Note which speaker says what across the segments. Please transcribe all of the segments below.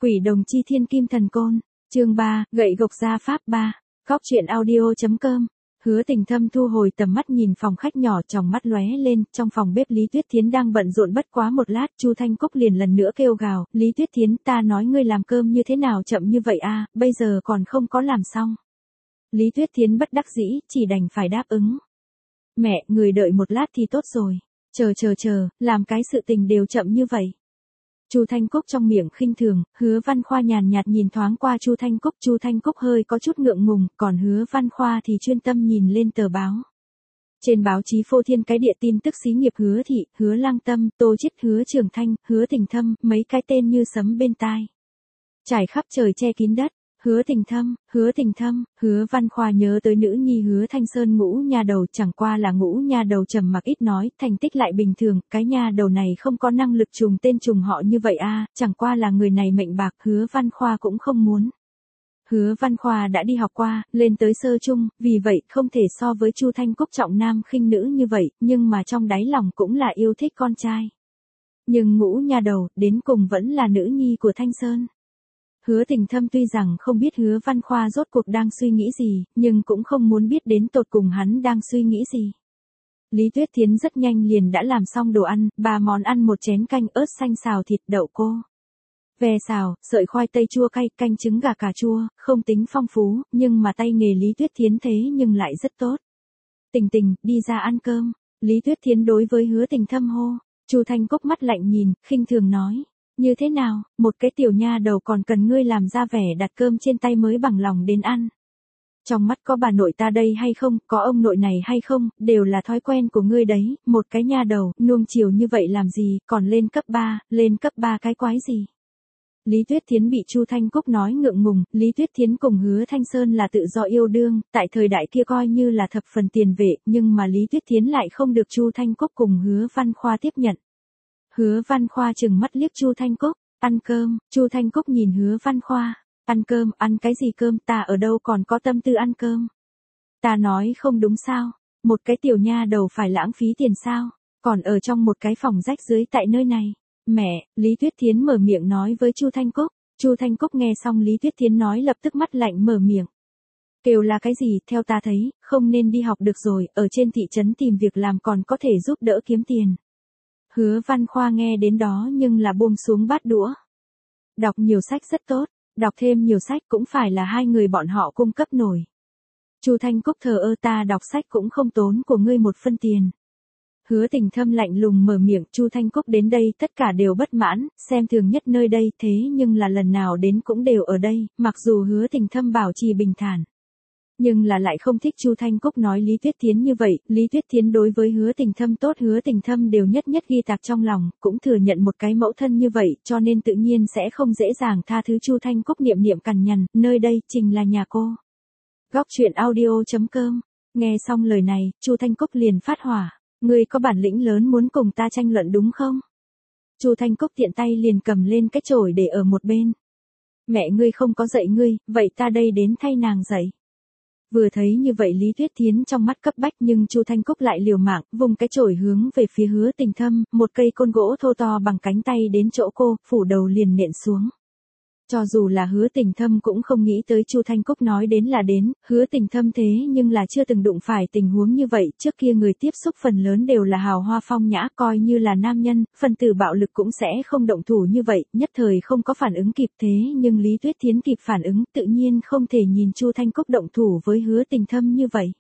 Speaker 1: Quỷ đồng chi thiên kim thần côn, chương 3, gậy gộc gia pháp 3, góc truyện audio.com. Hứa Tình Thâm thu hồi tầm mắt nhìn phòng khách nhỏ, tròng mắt lóe lên, trong phòng bếp Lý Tuyết Thiến đang bận rộn, bất quá một lát, Chu Thanh Cúc liền lần nữa kêu gào, "Lý Tuyết Thiến, ta nói ngươi làm cơm như thế nào chậm như vậy a, bây giờ còn không có làm xong." Lý Tuyết Thiến bất đắc dĩ, chỉ đành phải đáp ứng. "Mẹ, người đợi một lát thì tốt rồi. Chờ, làm cái sự tình đều chậm như vậy." Chu Thanh Cúc trong miệng khinh thường, Hứa Văn Khoa nhàn nhạt nhìn thoáng qua Chu Thanh Cúc hơi có chút ngượng ngùng, còn Hứa Văn Khoa thì chuyên tâm nhìn lên tờ báo. Trên báo chí phô thiên cái địa tin tức xí nghiệp Hứa Thị, Hứa Lang Tâm, Tô Chiết, Hứa Trường Thanh, Hứa Tình Thâm, mấy cái tên như sấm bên tai. Trải khắp trời che kín đất. Hứa Tình Thâm, Hứa Văn Khoa nhớ tới nữ nhi Hứa Thanh Sơn Ngũ nha đầu, chẳng qua là Ngũ nha đầu trầm mặc ít nói, thành tích lại bình thường, cái nha đầu này không có năng lực trùng tên trùng họ như vậy a, chẳng qua là người này mệnh bạc, Hứa Văn Khoa cũng không muốn. Hứa Văn Khoa đã đi học qua, lên tới sơ trung, vì vậy không thể so với Chu Thanh Cúc trọng nam khinh nữ như vậy, nhưng mà trong đáy lòng cũng là yêu thích con trai. Nhưng Ngũ nha đầu, đến cùng vẫn là nữ nhi của Thanh Sơn. Hứa Tình Thâm tuy rằng không biết Hứa Văn Khoa rốt cuộc đang suy nghĩ gì, nhưng cũng không muốn biết đến tột cùng hắn đang suy nghĩ gì. Lý Tuyết Thiến rất nhanh liền đã làm xong đồ ăn, 3 món ăn, 1 chén canh ớt xanh xào thịt đậu cô, ve xào, sợi khoai tây chua cay, canh trứng gà cà chua, không tính phong phú, nhưng mà tay nghề Lý Tuyết Thiến thế nhưng lại rất tốt. Tình, đi ra ăn cơm. Lý Tuyết Thiến đối với Hứa Tình Thâm hô. Chu Thanh Cúc mắt lạnh nhìn, khinh thường nói. Như thế nào, một cái tiểu nha đầu còn cần ngươi làm ra vẻ đặt cơm trên tay mới bằng lòng đến ăn. Trong mắt có bà nội ta đây hay không, có ông nội này hay không, đều là thói quen của ngươi đấy, một cái nha đầu, nuông chiều như vậy làm gì, còn lên cấp 3 cái quái gì. Lý Tuyết Thiến bị Chu Thanh Cúc nói ngượng ngùng, Lý Tuyết Thiến cùng Hứa Thanh Sơn là tự do yêu đương, tại thời đại kia coi như là thập phần tiền vệ, nhưng mà Lý Tuyết Thiến lại không được Chu Thanh Cúc cùng Hứa Văn Khoa tiếp nhận. Hứa Văn Khoa trừng mắt liếc Chu Thanh Cúc, ăn cơm, Chu Thanh Cúc nhìn Hứa Văn Khoa, ăn cơm, ăn cái gì cơm, ta ở đâu còn có tâm tư ăn cơm. Ta nói không đúng sao, một cái tiểu nha đầu phải lãng phí tiền sao, còn ở trong một cái phòng rách rưới tại nơi này. Mẹ, Lý Tuyết Thiến mở miệng nói với Chu Thanh Cúc nghe xong Lý Tuyết Thiến nói lập tức mắt lạnh mở miệng. Kêu là cái gì, theo ta thấy, không nên đi học được rồi, ở trên thị trấn tìm việc làm còn có thể giúp đỡ kiếm tiền. Hứa Văn Khoa nghe đến đó nhưng là buông xuống bát đũa. Đọc nhiều sách rất tốt, đọc thêm nhiều sách cũng phải là hai người bọn họ cung cấp nổi. Chu Thanh Cúc thờ ơ, ta đọc sách cũng không tốn của ngươi một phân tiền. Hứa Tình Thâm lạnh lùng mở miệng, Chu Thanh Cúc đến đây tất cả đều bất mãn, xem thường nhất nơi đây, thế nhưng là lần nào đến cũng đều ở đây, mặc dù Hứa Tình Thâm bảo trì bình thản. Nhưng là lại không thích Chu Thanh Cúc nói Lý Tuyết Thiến như vậy, Lý Tuyết Thiến đối với Hứa Tình Thâm tốt, Hứa Tình Thâm đều nhất ghi tạc trong lòng, cũng thừa nhận một cái mẫu thân như vậy, cho nên tự nhiên sẽ không dễ dàng tha thứ Chu Thanh Cúc niệm cằn nhằn, nơi đây chính là nhà cô. Góc truyện audio.com. Nghe xong lời này, Chu Thanh Cúc liền phát hỏa, ngươi có bản lĩnh lớn muốn cùng ta tranh luận đúng không? Chu Thanh Cúc tiện tay liền cầm lên cái chổi để ở một bên. Mẹ ngươi không có dạy ngươi, vậy ta đây đến thay nàng dạy. Vừa thấy như vậy Lý Tuyết Thiến trong mắt cấp bách, nhưng Chu Thanh Cúc lại liều mạng, vùng cái chổi hướng về phía Hứa Tình Thâm, một cây côn gỗ thô to bằng cánh tay đến chỗ cô, phủ đầu liền nện xuống. Cho dù là Hứa Tình Thâm cũng không nghĩ tới Chu Thanh Cúc nói đến là đến, Hứa Tình Thâm thế nhưng là chưa từng đụng phải tình huống như vậy, trước kia người tiếp xúc phần lớn đều là hào hoa phong nhã, coi như là nam nhân, phần tử bạo lực cũng sẽ không động thủ như vậy, nhất thời không có phản ứng kịp, thế nhưng Lý Tuyết Thiến kịp phản ứng, tự nhiên không thể nhìn Chu Thanh Cúc động thủ với Hứa Tình Thâm như vậy.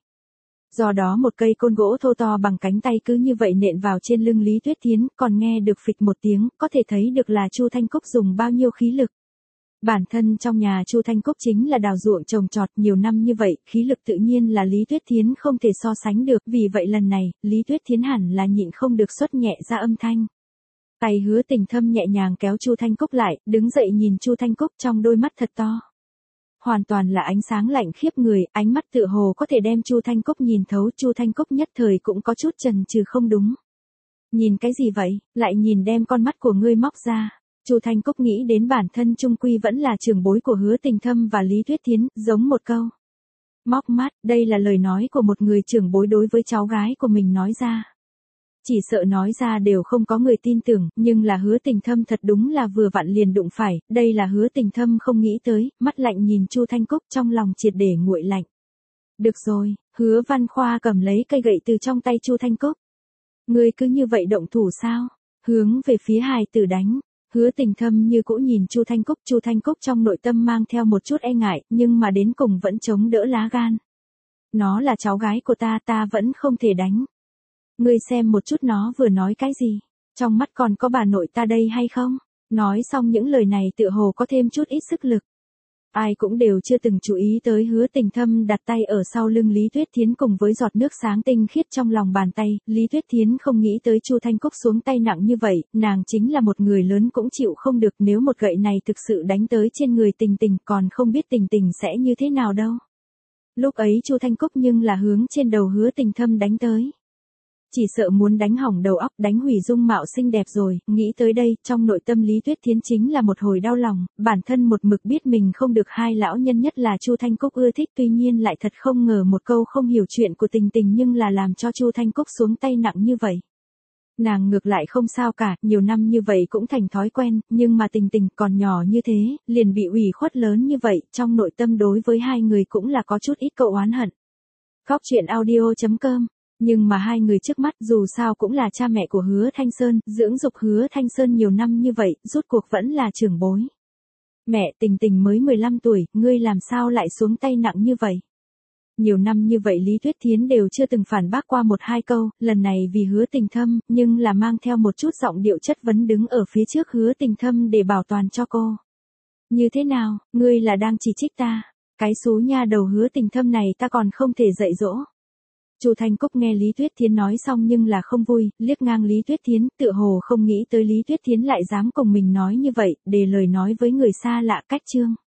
Speaker 1: Do đó một cây côn gỗ thô to bằng cánh tay cứ như vậy nện vào trên lưng Lý Tuyết Thiến, còn nghe được phịch một tiếng, có thể thấy được là Chu Thanh Cúc dùng bao nhiêu khí lực. Bản thân trong nhà Chu Thanh Cúc chính là đào ruộng trồng trọt nhiều năm như vậy, khí lực tự nhiên là Lý Tuyết Thiến không thể so sánh được, vì vậy lần này, Lý Tuyết Thiến hẳn là nhịn không được xuất nhẹ ra âm thanh. Tay Hứa Tình Thâm nhẹ nhàng kéo Chu Thanh Cúc lại, đứng dậy nhìn Chu Thanh Cúc trong đôi mắt thật to. Hoàn toàn là ánh sáng lạnh khiếp người, ánh mắt tựa hồ có thể đem Chu Thanh Cúc nhìn thấu, Chu Thanh Cúc nhất thời cũng có chút chần chừ không đúng. Nhìn cái gì vậy, lại nhìn đem con mắt của ngươi móc ra. Chu Thanh Cúc nghĩ đến bản thân chung quy vẫn là trưởng bối của Hứa Tình Thâm và Lý Tuyết Thiến, giống một câu. Móc mắt, đây là lời nói của một người trưởng bối đối với cháu gái của mình nói ra. Chỉ sợ nói ra đều không có người tin tưởng, nhưng là Hứa Tình Thâm thật đúng là vừa vặn liền đụng phải, đây là Hứa Tình Thâm không nghĩ tới, mắt lạnh nhìn Chu Thanh Cúc trong lòng triệt để nguội lạnh. Được rồi, Hứa Văn Khoa cầm lấy cây gậy từ trong tay Chu Thanh Cúc. Ngươi cứ như vậy động thủ sao? Hướng về phía hài tử đánh. Hứa Tình Thâm như cũ nhìn Chu Thanh Cúc trong nội tâm mang theo một chút e ngại, nhưng mà đến cùng vẫn chống đỡ lá gan. Nó là cháu gái của ta vẫn không thể đánh. Ngươi xem một chút nó vừa nói cái gì, trong mắt còn có bà nội ta đây hay không? Nói xong những lời này tựa hồ có thêm chút ít sức lực. Ai cũng đều chưa từng chú ý tới Hứa Tình Thâm đặt tay ở sau lưng Lý Tuyết Thiến cùng với giọt nước sáng tinh khiết trong lòng bàn tay, Lý Tuyết Thiến không nghĩ tới Chu Thanh Cúc xuống tay nặng như vậy, nàng chính là một người lớn cũng chịu không được, nếu một gậy này thực sự đánh tới trên người Tình Tình còn không biết Tình Tình sẽ như thế nào đâu. Lúc ấy Chu Thanh Cúc nhưng là hướng trên đầu Hứa Tình Thâm đánh tới. Chỉ sợ muốn đánh hỏng đầu óc, đánh hủy dung mạo xinh đẹp rồi, nghĩ tới đây, trong nội tâm Lý Tuyết Thiến chính là một hồi đau lòng, bản thân một mực biết mình không được hai lão nhân nhất là Chu Thanh Cúc ưa thích, tuy nhiên lại thật không ngờ một câu không hiểu chuyện của Tình Tình nhưng là làm cho Chu Thanh Cúc xuống tay nặng như vậy. Nàng ngược lại không sao cả, nhiều năm như vậy cũng thành thói quen, nhưng mà Tình Tình còn nhỏ như thế, liền bị ủy khuất lớn như vậy, trong nội tâm đối với hai người cũng là có chút ít cậu oán hận. Khóc chuyện audio.com. Nhưng mà hai người trước mắt dù sao cũng là cha mẹ của Hứa Thanh Sơn, dưỡng dục Hứa Thanh Sơn nhiều năm như vậy, rốt cuộc vẫn là trưởng bối. Mẹ, Tình Tình mới 15 tuổi, ngươi làm sao lại xuống tay nặng như vậy? Nhiều năm như vậy Lý Tuyết Thiến đều chưa từng phản bác qua một hai câu, lần này vì Hứa Tình Thâm, nhưng là mang theo một chút giọng điệu chất vấn đứng ở phía trước Hứa Tình Thâm để bảo toàn cho cô. Như thế nào, ngươi là đang chỉ trích ta? Cái xú nha đầu Hứa Tình Thâm này ta còn không thể dạy dỗ. Chu Thanh Cúc nghe Lý Tuyết Thiến nói xong nhưng là không vui, liếc ngang Lý Tuyết Thiến, tựa hồ không nghĩ tới Lý Tuyết Thiến lại dám cùng mình nói như vậy, để lời nói với người xa lạ cách trương.